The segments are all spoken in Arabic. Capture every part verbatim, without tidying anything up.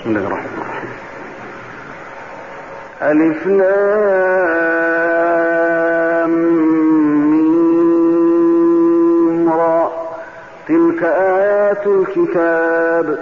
بسم الله الرحمن الرحيم. ألف لام ميم را تلك آيات الكتاب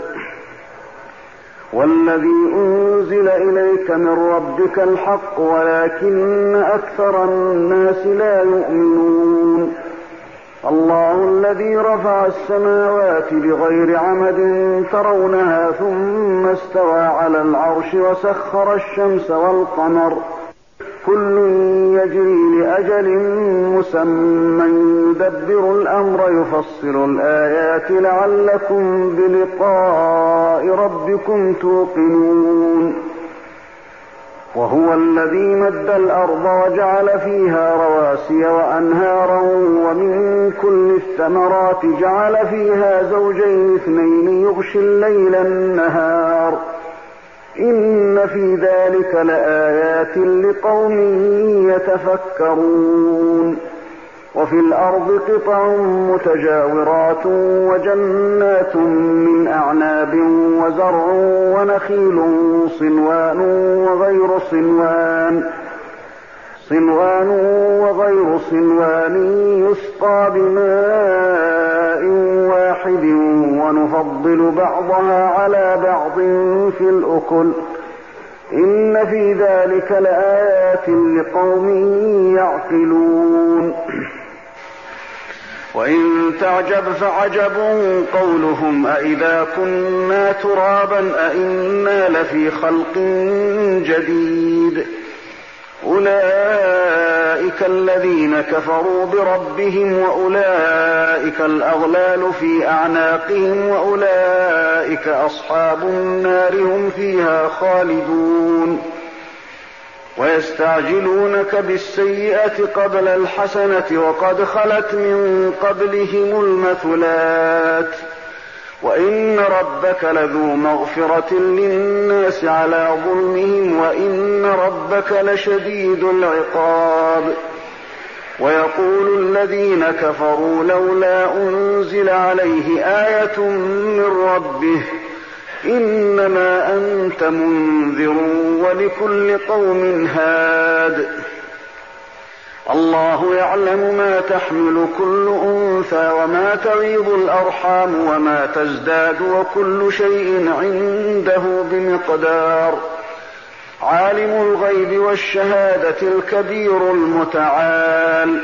والذي أنزل إليك من ربك الحق ولكن أكثر الناس لا يؤمنون. الله الذي رفع السماوات بغير عمد ترونها ثم استوى على العرش وسخر الشمس والقمر كل يجري لأجل مسمى يدبر الأمر يفصل الآيات لعلكم بلقاء ربكم توقنون. وهو الذي مد الأرض وجعل فيها رواسي وأنهارا ومن كل الثمرات جعل فيها زوجين اثنين يغشي الليل النهار إن في ذلك لآيات لقوم يتفكرون. وفي الأرض قطع متجاورات وجنات من أعناب وزرع ونخيل صنوان وغير صنوان صنوان وغير صنوان يسقى بماء واحد ونفضل بعضها على بعض في الأكل إن في ذلك لآيات لقوم يعقلون. وإن تعجب فعجب قولهم أإذا كنا ترابا أإنا لفي خلق جديد أولئك الذين كفروا بربهم وأولئك الأغلال في أعناقهم وأولئك أصحاب النار هم فيها خالدون. ويستعجلونك بالسيئة قبل الحسنة وقد خلت من قبلهم المثلات وإن ربك لذو مغفرة للناس على ظلمهم وإن ربك لشديد العقاب. ويقول الذين كفروا لولا أنزل عليه آية من ربه إنما أنت منذر ولكل قوم هاد. الله يعلم ما تحمل كل أنثى وما تغيض الأرحام وما تزداد وكل شيء عنده بمقدار. عالم الغيب والشهادة الكبير المتعال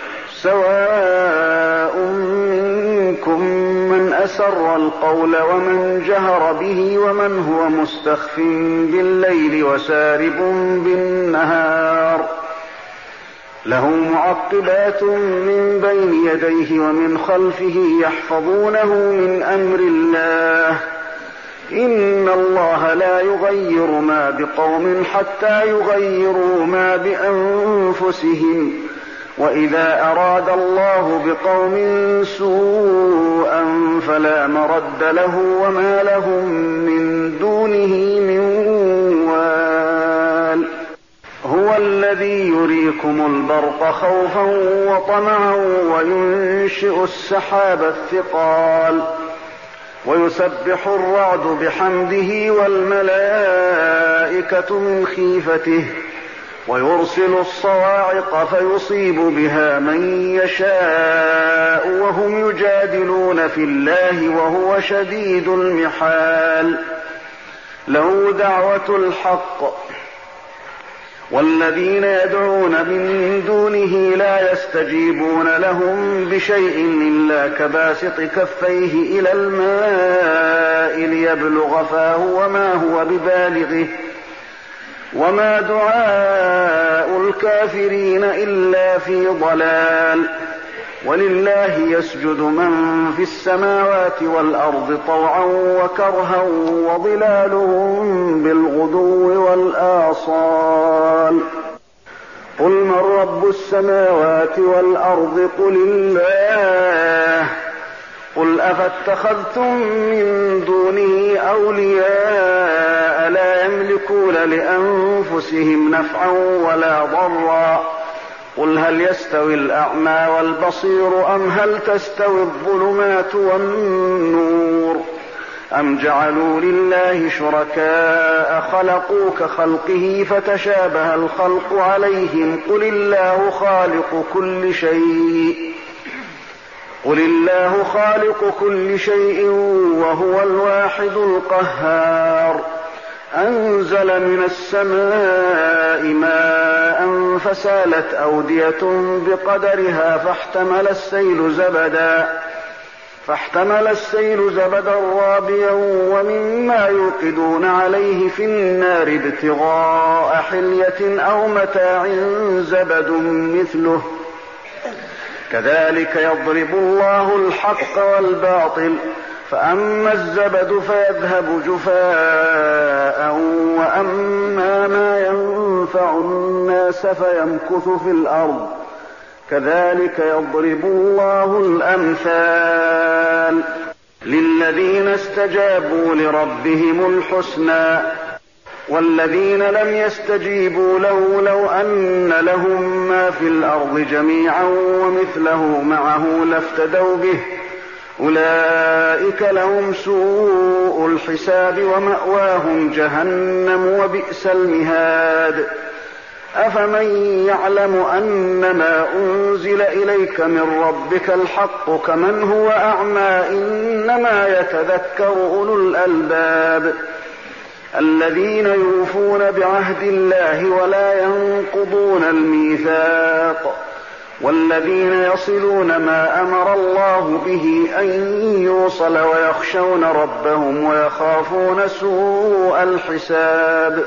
سواء منكم من أسر القول ومن جهر به ومن هو مستخف بالليل وسارب بالنهار له معقبات من بين يديه ومن خلفه يحفظونه من أمر الله إن الله لا يغير ما بقوم حتى يغيروا ما بأنفسهم وإذا أراد الله بقوم سوءا فلا مرد له وما لهم من دونه من وال. هو الذي يريكم البرق خوفا وطمعا وينشئ السحاب الثقال ويسبح الرعد بحمده والملائكة من خيفته ويرسل الصواعق فيصيب بها من يشاء وهم يجادلون في الله وهو شديد المحال. له دعوة الحق والذين يدعون من دونه لا يستجيبون لهم بشيء إلا كباسط كفيه إلى الماء ليبلغ فاه وما هو ببالغه وما دعاء الكافرين إلا في ضلال. ولله يسجد من في السماوات والأرض طوعا وكرها وظلالهم بالغدو والآصال. قل من رب السماوات والأرض قل الله قل أفاتخذتم من دونه أولياء لا يملكون لأنفسهم نفعا ولا ضرا قل هل يستوي الأعمى والبصير أم هل تستوي الظلمات والنور أم جعلوا لله شركاء خلقوا كخلقه فتشابه الخلق عليهم قل الله خالق كل شيء قل الله خالق كل شيء وهو الواحد القهار أنزل من السماء ماء فسالت أودية بقدرها فاحتمل السيل زبدا فاحتمل السيل زبدا رابيا ومما يوقدون عليه في النار ابتغاء حلية أو متاع زبد مثله كذلك يضرب الله الحق والباطل فأما الزبد فيذهب جفاء وأما ما ينفع الناس فيمكث في الأرض كذلك يضرب الله الأمثال للذين استجابوا لربهم الحسنى والذين لم يستجيبوا له لو أن لهم ما في الأرض جميعا ومثله معه لافتدوا به أولئك لهم سوء الحساب ومأواهم جهنم وبئس المهاد أفمن يعلم أنما أنزل إليك من ربك الحق كمن هو أعمى إنما يتذكر أولو الألباب الذين يوفون بعهد الله ولا ينقضون الميثاق والذين يصلون ما أمر الله به أن يوصل ويخشون ربهم ويخافون سوء الحساب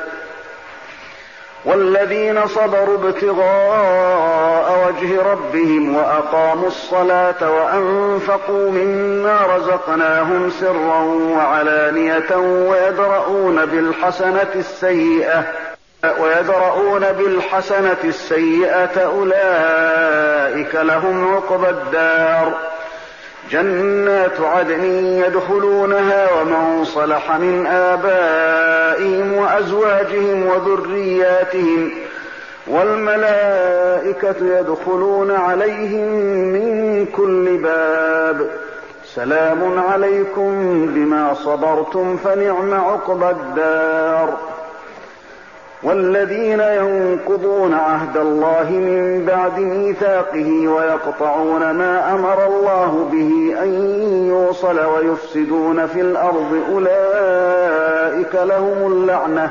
والذين صبروا ابتغاء وجه ربهم وأقاموا الصلاة وأنفقوا مما رزقناهم سرا وعلانية ويدرؤون بالحسنة السيئة ويدرؤون بالحسنة السيئة أولئك لهم عقبى الدار جنات عدن يدخلونها ومن صلح من آبائهم وأزواجهم وذرياتهم والملائكة يدخلون عليهم من كل باب سلام عليكم بما صبرتم فنعم عقبى الدار والذين ينقضون عهد الله من بعد ميثاقه ويقطعون ما أمر الله به أن يوصل ويفسدون في الأرض أولئك لهم اللعنة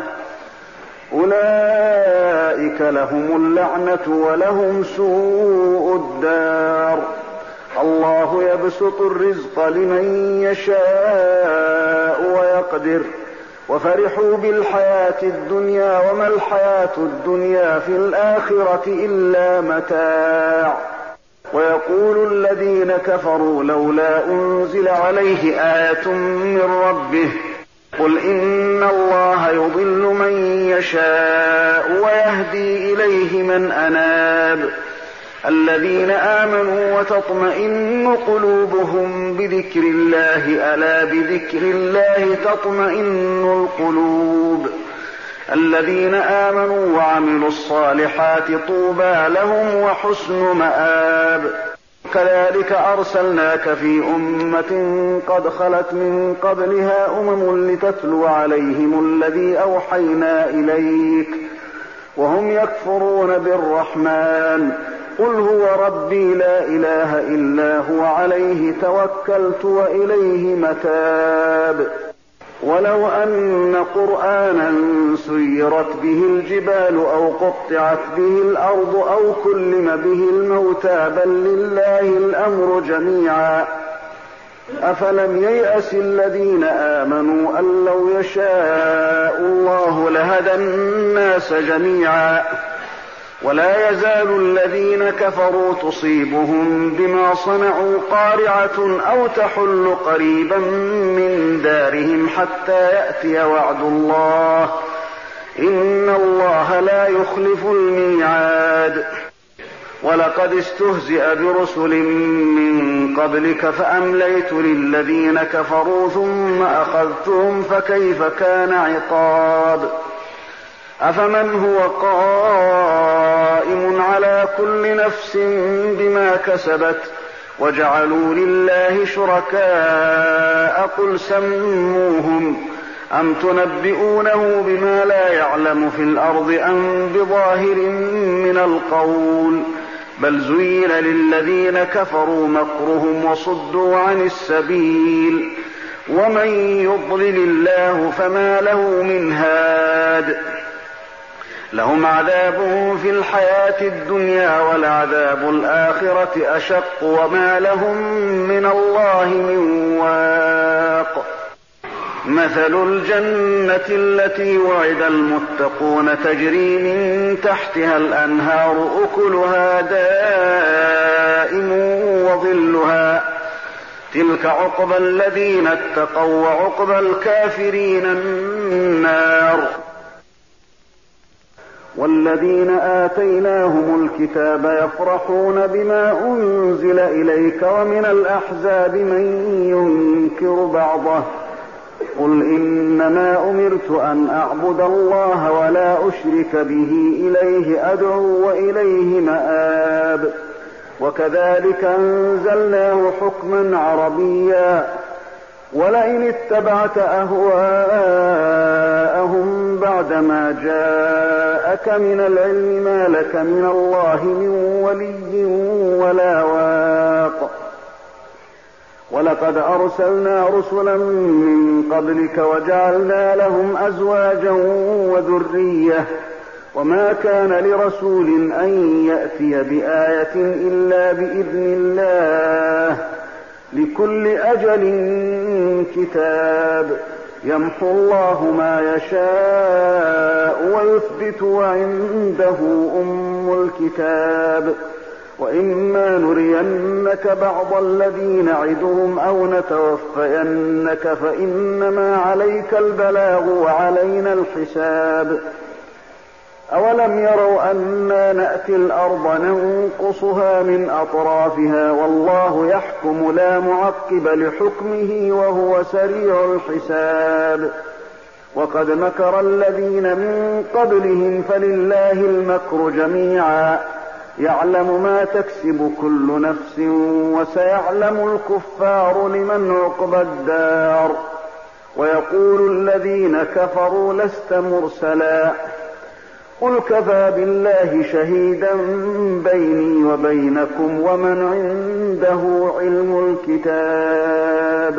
أولئك لهم اللعنة ولهم سوء الدار الله يبسط الرزق لمن يشاء ويقدر وفرحوا بالحياة الدنيا وما الحياة الدنيا في الآخرة إلا متاع ويقول الذين كفروا لولا أنزل عليه آية من ربه قل إن الله يضل من يشاء ويهدي إليه من أناب الذين آمنوا وتطمئن قلوبهم بذكر الله ألا بذكر الله تطمئن القلوب الذين آمنوا وعملوا الصالحات طوبى لهم وحسن مآب كذلك أرسلناك في أمة قد خلت من قبلها أمم لتتلو عليهم الذي أوحينا إليك وهم يكفرون بالرحمن قل هو ربي لا إله إلا هو عليه توكلت وإليه متاب ولو أن قرآنا سيرت به الجبال أو قطعت به الأرض أو كلم به الموتى بل لله الأمر جميعا أفلم ييأس الذين آمنوا أن لو يشاء الله لهدى الناس جميعا ولا يزال الذين كفروا تصيبهم بما صنعوا قارعة أو تحل قريبا من دارهم حتى يأتي وعد الله إن الله لا يخلف الميعاد ولقد استهزئ برسل من قبلك فأمليت للذين كفروا ثم أخذتهم فكيف كان عقاب أفمن هو قائم على كل نفس بما كسبت وجعلوا لله شركاء قل سموهم أم تنبئونه بما لا يعلم في الأرض أم بظاهر من القول بل زين للذين كفروا مكرهم وصدوا عن السبيل ومن يضلل الله فما له من هاد لهم عذاب في الحياة الدنيا ولعذاب الآخرة أشق وما لهم من الله من واق مثل الجنة التي وعد المتقون تجري من تحتها الأنهار أكلها دائم وظلها تلك عقبى الذين اتقوا وعقبى الكافرين النار والذين آتيناهم الكتاب يفرحون بما أنزل إليك ومن الأحزاب من ينكر بعضه قل إنما أمرت أن أعبد الله ولا أشرك به إليه أدعو وإليه مآب وكذلك أنزلناه حكما عربيا ولئن اتبعت أهواءهم بعدما جاءك من العلم ما لك من الله من ولي ولا واق ولقد أرسلنا رسلا من قبلك وجعلنا لهم أزواجا وذرية وما كان لرسول أن يأتي بآية إلا بإذن الله لكل أجل كتاب يمحو الله ما يشاء ويثبت وعنده أم الكتاب وإما نرينك بعض الذي نعدهم أو نتوفينك فإنما عليك البلاغ وعلينا الحساب أولم يروا أنا نأتي الأرض ننقصها من أطرافها والله يحكم لا معقب لحكمه وهو سريع الحساب وقد مكر الذين من قبلهم فلله المكر جميعا يعلم ما تكسب كل نفس وسيعلم الكفار لمن عقبى الدار ويقول الذين كفروا لست مرسلا قل كفى بالله شهيدا بيني وبينكم ومن عنده علم الكتاب